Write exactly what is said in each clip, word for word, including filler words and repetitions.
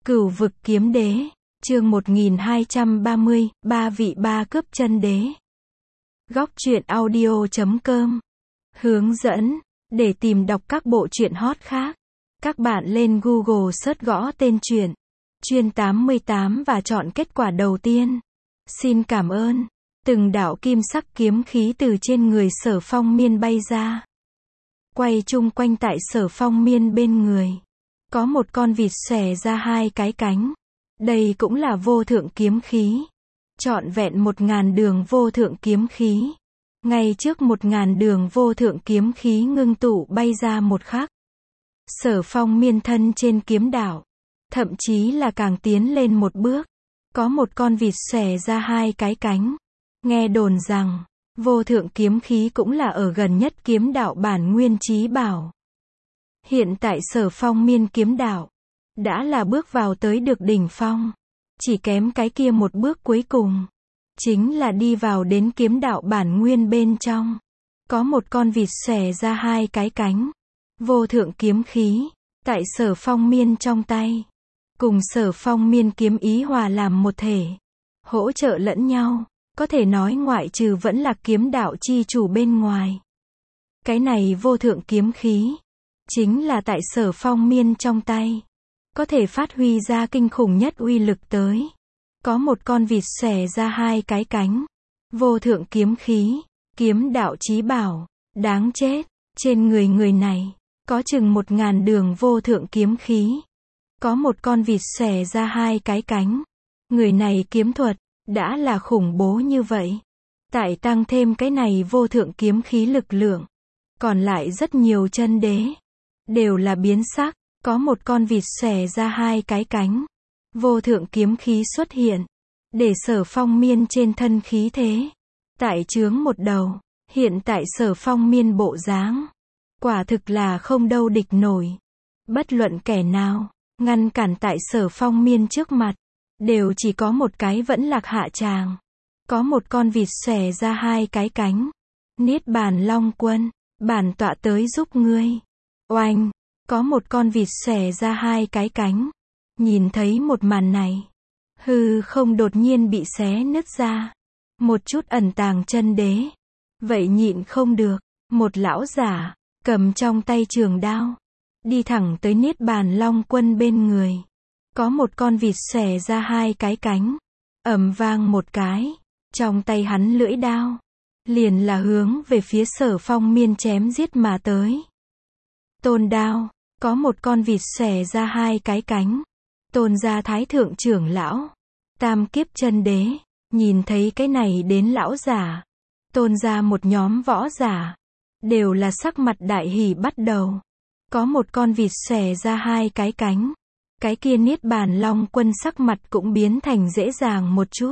Cửu vực kiếm đế, chương một nghìn hai trăm ba mươi, ba vị ba cướp chân đế. Góc truyện audio chấm com. Hướng dẫn, để tìm đọc các bộ truyện hot khác, các bạn lên Google search gõ tên truyện, Chuyên tám mươi tám và chọn kết quả đầu tiên. Xin cảm ơn. Từng đạo kim sắc kiếm khí từ trên người Sở Phong Miên bay ra. Quay chung quanh tại Sở Phong Miên bên người. Có một con vịt xòe ra hai cái cánh. Đây cũng là vô thượng kiếm khí. Trọn vẹn một ngàn đường vô thượng kiếm khí. Ngay trước một ngàn đường vô thượng kiếm khí ngưng tụ bay ra một khắc. Sở Phong Miên thân trên kiếm đạo. Thậm chí là càng tiến lên một bước. Có một con vịt xòe ra hai cái cánh. Nghe đồn rằng, vô thượng kiếm khí cũng là ở gần nhất kiếm đạo bản nguyên chí bảo. Hiện tại Sở Phong Miên kiếm đạo đã là bước vào tới được đỉnh phong. Chỉ kém cái kia một bước cuối cùng. Chính là đi vào đến kiếm đạo bản nguyên bên trong. Có một con vịt xòe ra hai cái cánh. Vô thượng kiếm khí, tại Sở Phong Miên trong tay. Cùng Sở Phong Miên kiếm ý hòa làm một thể. Hỗ trợ lẫn nhau. Có thể nói ngoại trừ vẫn là kiếm đạo chi chủ bên ngoài. Cái này vô thượng kiếm khí. Chính là tại Sở Phong Miên trong tay. Có thể phát huy ra kinh khủng nhất uy lực tới. Có một con vịt xòe ra hai cái cánh. Vô thượng kiếm khí. Kiếm đạo chí bảo. Đáng chết. Trên người người này. Có chừng một ngàn đường vô thượng kiếm khí. Có một con vịt xòe ra hai cái cánh. Người này kiếm thuật. Đã là khủng bố như vậy. Tại tăng thêm cái này vô thượng kiếm khí lực lượng. Còn lại rất nhiều chân đế. Đều là biến sắc. Có một con vịt xòe ra hai cái cánh. Vô thượng kiếm khí xuất hiện. Để Sở Phong Miên trên thân khí thế. Tại chướng một đầu. Hiện tại Sở Phong Miên bộ dáng. Quả thực là không đâu địch nổi. Bất luận kẻ nào. Ngăn cản tại Sở Phong Miên trước mặt. Đều chỉ có một cái vẫn lạc hạ tràng. Có một con vịt xòe ra hai cái cánh. Niết bàn long quân. Bản tọa tới giúp ngươi. Oanh. Có một con vịt xòe ra hai cái cánh. Nhìn thấy một màn này. Hư không đột nhiên bị xé nứt ra. Một chút ẩn tàng chân đế. Vậy nhịn không được. Một lão giả. Cầm trong tay trường đao. Đi thẳng tới Niết bàn long quân bên người. Có một con vịt xòe ra hai cái cánh. Ầm vang một cái. Trong tay hắn lưỡi đao. Liền là hướng về phía Sở Phong Miên chém giết mà tới. Tôn đao. Có một con vịt xòe ra hai cái cánh. Tôn gia thái thượng trưởng lão. Tam kiếp chân đế. Nhìn thấy cái này đến lão giả. Tôn gia một nhóm võ giả. Đều là sắc mặt đại hỉ bắt đầu. Có một con vịt xòe ra hai cái cánh. Cái kia Niết bàn long quân sắc mặt cũng biến thành dễ dàng một chút.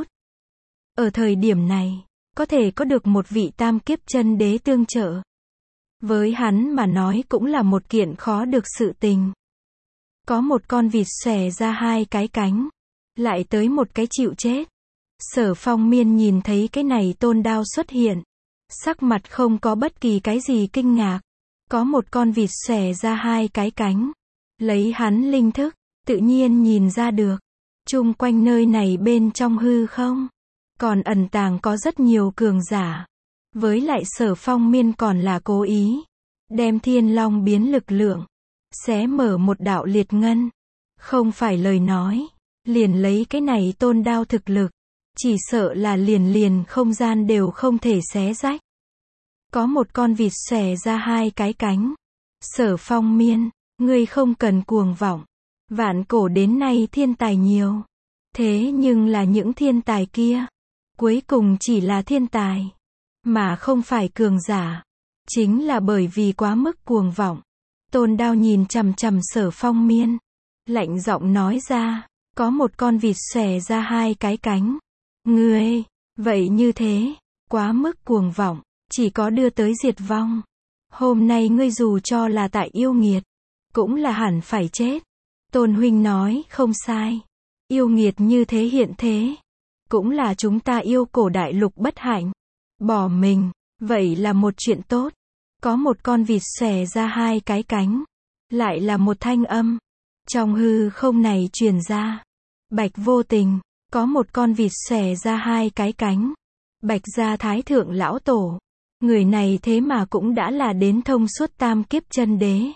Ở thời điểm này, có thể có được một vị tam kiếp chân đế tương trợ. Với hắn mà nói cũng là một kiện khó được sự tình. Có một con vịt xòe ra hai cái cánh. Lại tới một cái chịu chết. Sở Phong Miên nhìn thấy cái này tôn đao xuất hiện. Sắc mặt không có bất kỳ cái gì kinh ngạc. Có một con vịt xòe ra hai cái cánh. Lấy hắn linh thức. Tự nhiên nhìn ra được. Chung quanh nơi này bên trong hư không. Còn ẩn tàng có rất nhiều cường giả. Với lại Sở Phong Miên còn là cố ý. Đem thiên long biến lực lượng. Xé mở một đạo liệt ngân. Không phải lời nói. Liền lấy cái này tôn đao thực lực. Chỉ sợ là liền liền không gian đều không thể xé rách. Có một con vịt xòe ra hai cái cánh. Sở Phong Miên. Ngươi không cần cuồng vọng. Vạn cổ đến nay thiên tài nhiều. Thế nhưng là những thiên tài kia. Cuối cùng chỉ là thiên tài. Mà không phải cường giả. Chính là bởi vì quá mức cuồng vọng. Tôn đao nhìn chằm chằm Sở Phong Miên. Lạnh giọng nói ra. Có một con vịt xòe ra hai cái cánh. Ngươi. Vậy như thế. Quá mức cuồng vọng. Chỉ có đưa tới diệt vong. Hôm nay ngươi dù cho là tại yêu nghiệt. Cũng là hẳn phải chết. Tôn huynh nói không sai. Yêu nghiệt như thế hiện thế. Cũng là chúng ta yêu cổ đại lục bất hạnh. Bỏ mình. Vậy là một chuyện tốt. Có một con vịt xòe ra hai cái cánh. Lại là một thanh âm. Trong hư không này truyền ra. Bạch Vô Tình, có một con vịt xòe ra hai cái cánh. Bạch gia Thái Thượng Lão Tổ. Người này thế mà cũng đã là đến thông suốt tam kiếp chân đế.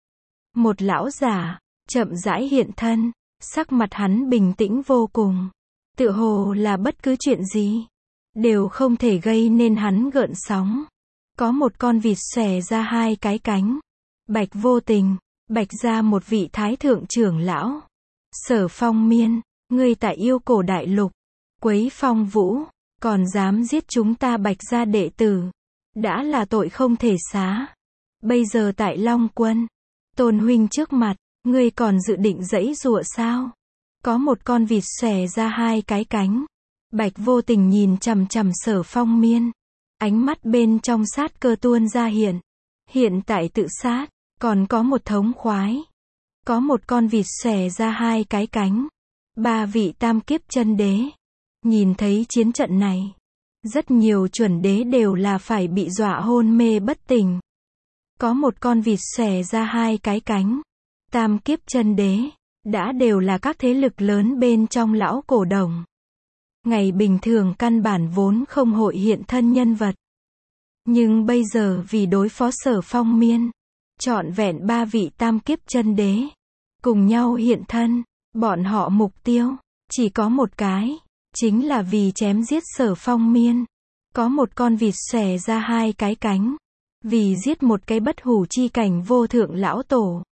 Một lão giả, chậm rãi hiện thân, sắc mặt hắn bình tĩnh vô cùng. Tựa hồ là bất cứ chuyện gì, đều không thể gây nên hắn gợn sóng. Có một con vịt xòe ra hai cái cánh. Bạch Vô Tình, Bạch gia một vị Thái Thượng trưởng lão. Sở Phong Miên, ngươi tại Yêu Cổ Đại Lục, quấy phong vũ, còn dám giết chúng ta Bạch gia đệ tử. Đã là tội không thể xá. Bây giờ tại Long Quân, Tôn huynh trước mặt, ngươi còn dự định giãy giụa sao? Có một con vịt xòe ra hai cái cánh. Bạch Vô Tình nhìn chằm chằm Sở Phong Miên. Ánh mắt bên trong sát cơ tuôn ra hiện. Hiện tại tự sát, còn có một thống khoái. Có một con vịt xòe ra hai cái cánh. Ba vị tam kiếp chân đế. Nhìn thấy chiến trận này, rất nhiều chuẩn đế đều là phải bị dọa hôn mê bất tỉnh. Có một con vịt xòe ra hai cái cánh. Tam kiếp chân đế, đã đều là các thế lực lớn bên trong lão cổ đồng. Ngày bình thường căn bản vốn không hội hiện thân nhân vật. Nhưng bây giờ vì đối phó Sở Phong Miên, trọn vẹn ba vị tam kiếp chân đế, cùng nhau hiện thân, bọn họ mục tiêu, chỉ có một cái, chính là vì chém giết Sở Phong Miên. Có một con vịt xòe ra hai cái cánh, vì giết một cái bất hủ chi cảnh vô thượng lão tổ.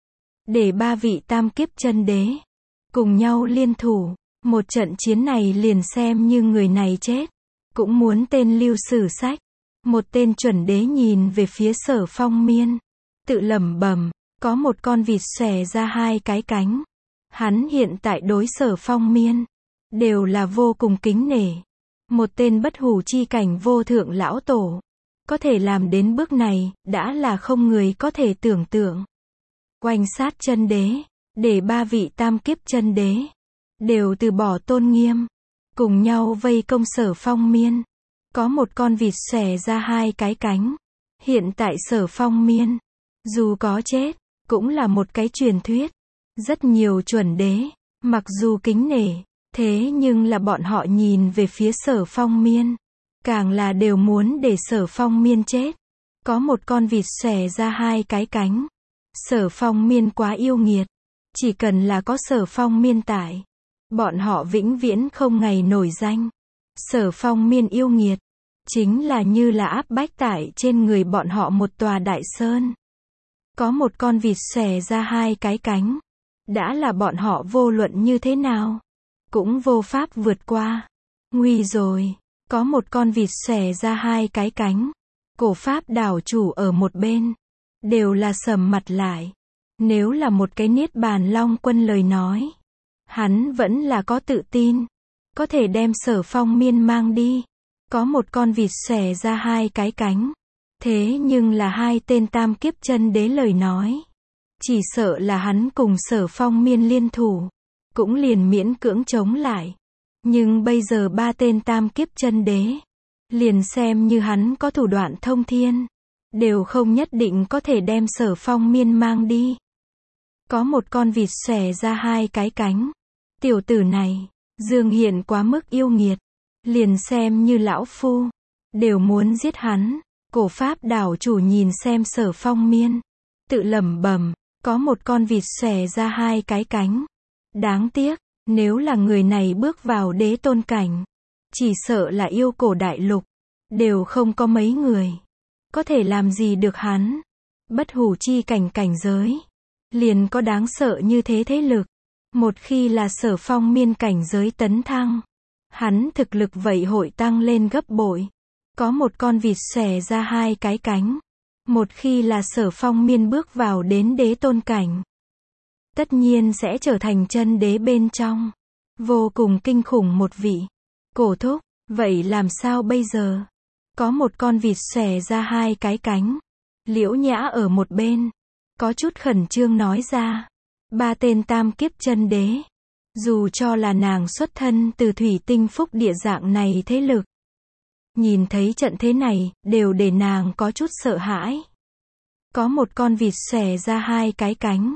Để ba vị tam kiếp chân đế, cùng nhau liên thủ, một trận chiến này liền xem như người này chết, cũng muốn tên lưu sử sách. Một tên chuẩn đế nhìn về phía Sở Phong Miên, tự lẩm bẩm, có một con vịt xòe ra hai cái cánh. Hắn hiện tại đối Sở Phong Miên, đều là vô cùng kính nể. Một tên bất hủ chi cảnh vô thượng lão tổ, có thể làm đến bước này, đã là không người có thể tưởng tượng. Oanh sát chân đế, để ba vị tam kiếp chân đế, đều từ bỏ tôn nghiêm, cùng nhau vây công Sở Phong Miên. Có một con vịt xòe ra hai cái cánh. Hiện tại Sở Phong Miên, dù có chết, cũng là một cái truyền thuyết. Rất nhiều chuẩn đế, mặc dù kính nể, thế nhưng là bọn họ nhìn về phía Sở Phong Miên, càng là đều muốn để Sở Phong Miên chết. Có một con vịt xòe ra hai cái cánh. Sở Phong Miên quá yêu nghiệt. Chỉ cần là có Sở Phong Miên tại, bọn họ vĩnh viễn không ngày nổi danh. Sở Phong Miên yêu nghiệt, chính là như là áp bách tại trên người bọn họ một tòa đại sơn. Có một con vịt xòe ra hai cái cánh, đã là bọn họ vô luận như thế nào, cũng vô pháp vượt qua. Nguy rồi, có một con vịt xòe ra hai cái cánh. Cổ pháp đảo chủ ở một bên, đều là sầm mặt lại. Nếu là một cái Niết Bàn Long Quân lời nói, hắn vẫn là có tự tin, có thể đem Sở Phong Miên mang đi. Có một con vịt xòe ra hai cái cánh. Thế nhưng là hai tên tam kiếp chân đế lời nói, chỉ sợ là hắn cùng Sở Phong Miên liên thủ, cũng liền miễn cưỡng chống lại. Nhưng bây giờ ba tên tam kiếp chân đế, liền xem như hắn có thủ đoạn thông thiên, đều không nhất định có thể đem Sở Phong Miên mang đi. Có một con vịt xòe ra hai cái cánh. Tiểu tử này, dương hiện quá mức yêu nghiệt, liền xem như lão phu, đều muốn giết hắn. Cổ pháp đảo chủ nhìn xem Sở Phong Miên, tự lẩm bẩm, có một con vịt xòe ra hai cái cánh. Đáng tiếc, nếu là người này bước vào đế tôn cảnh, chỉ sợ là Yêu Cổ Đại Lục, đều không có mấy người có thể làm gì được hắn. Bất hủ chi cảnh cảnh giới, liền có đáng sợ như thế thế lực. Một khi là Sở Phong Miên cảnh giới tấn thăng, hắn thực lực vậy hội tăng lên gấp bội. Có một con vịt xòe ra hai cái cánh. Một khi là Sở Phong Miên bước vào đến đế tôn cảnh, tất nhiên sẽ trở thành chân đế bên trong, vô cùng kinh khủng một vị. Cổ thúc, vậy làm sao bây giờ? Có một con vịt xòe ra hai cái cánh. Liễu Nhã ở một bên, có chút khẩn trương nói ra. Ba tên tam kiếp chân đế, dù cho là nàng xuất thân từ thủy tinh phúc địa dạng này thế lực, nhìn thấy trận thế này, đều để nàng có chút sợ hãi. Có một con vịt xòe ra hai cái cánh.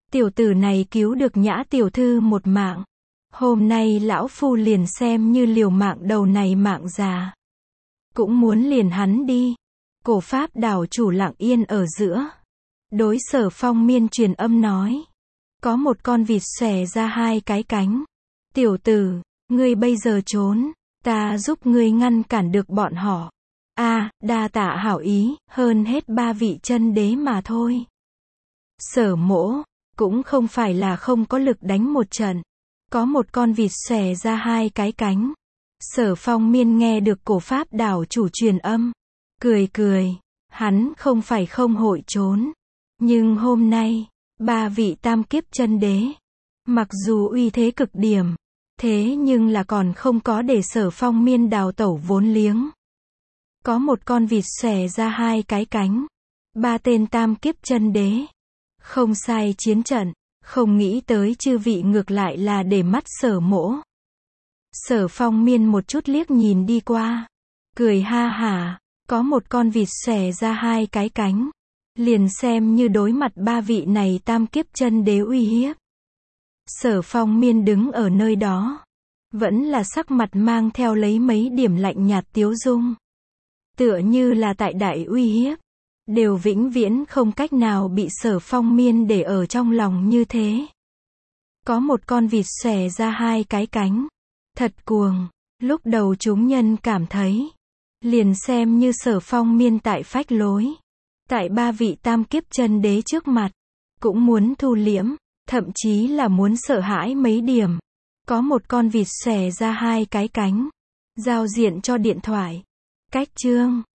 Tiểu tử này cứu được Nhã tiểu thư một mạng. Hôm nay lão phu liền xem như liều mạng đầu này mạng già. Cũng muốn liền hắn đi. Cổ pháp đảo chủ lặng yên ở giữa. Đối Sở Phong Miên truyền âm nói. Có một con vịt xòe ra hai cái cánh. Tiểu tử, ngươi bây giờ trốn, ta giúp ngươi ngăn cản được bọn họ. A, đa tạ hảo ý, hơn hết ba vị chân đế mà thôi. Sở Mỗ, cũng không phải là không có lực đánh một trận. Có một con vịt xòe ra hai cái cánh. Sở Phong Miên nghe được cổ pháp đảo chủ truyền âm. Cười cười, hắn không phải không hội trốn. Nhưng hôm nay, ba vị tam kiếp chân đế, mặc dù uy thế cực điểm, thế nhưng là còn không có để Sở Phong Miên đào tẩu vốn liếng. Có một con vịt xòe ra hai cái cánh. Ba tên tam kiếp chân đế. Không sai chiến trận, không nghĩ tới chư vị ngược lại là để mắt Sở Mỗ. Sở Phong Miên một chút liếc nhìn đi qua. Cười ha hả, có một con vịt xòe ra hai cái cánh. Liền xem như đối mặt ba vị này tam kiếp chân đế uy hiếp. Sở Phong Miên đứng ở nơi đó. Vẫn là sắc mặt mang theo lấy mấy điểm lạnh nhạt tiếu dung. Tựa như là tại đại uy hiếp. Đều vĩnh viễn không cách nào bị Sở Phong Miên để ở trong lòng như thế. Có một con vịt xòe ra hai cái cánh. Thật cuồng. Lúc đầu chúng nhân cảm thấy. Liền xem như Sở Phong Miên tại phách lối. Tại ba vị tam kiếp chân đế trước mặt. Cũng muốn thu liễm. Thậm chí là muốn sợ hãi mấy điểm. Có một con vịt xòe ra hai cái cánh. Giao diện cho điện thoại. Cách chương.